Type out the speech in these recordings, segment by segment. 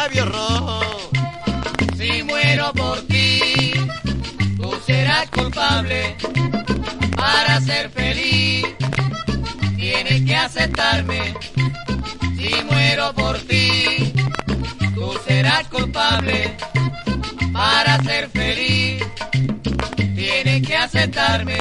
labios rojos. Si muero por ti, tú serás culpable. Para ser feliz, tienes que aceptarme. Si muero por ti, tú serás culpable. Para ser feliz, tienes que aceptarme.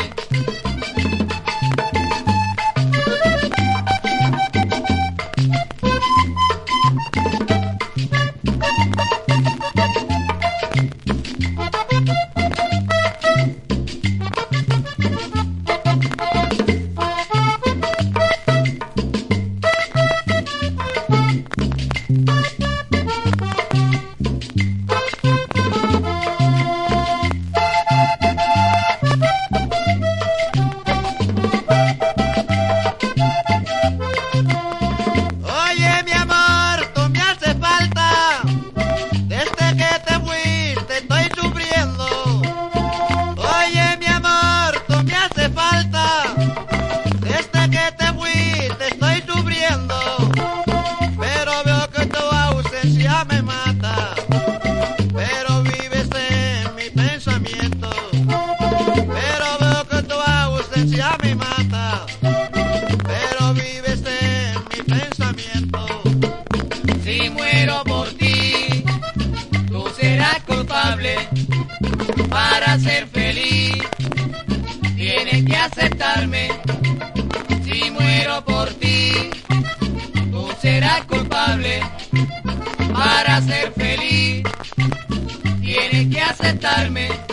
Oye, mi amor, tú me haces falta. Desde que te fuiste estoy sufriendo. Oye, mi amor, tú me haces falta. Desde que te fuiste estoy sufriendo. Pero veo que tu ausencia me mata. Pero vives en mi pensamiento. Pero veo que tu ausencia me mata. Pero vives en mi pensamiento. Si muero por ti, tú serás culpable. Para ser feliz, tienes que aceptarme. Si muero por ti, tú serás culpable. Para ser feliz, tienes que aceptarme.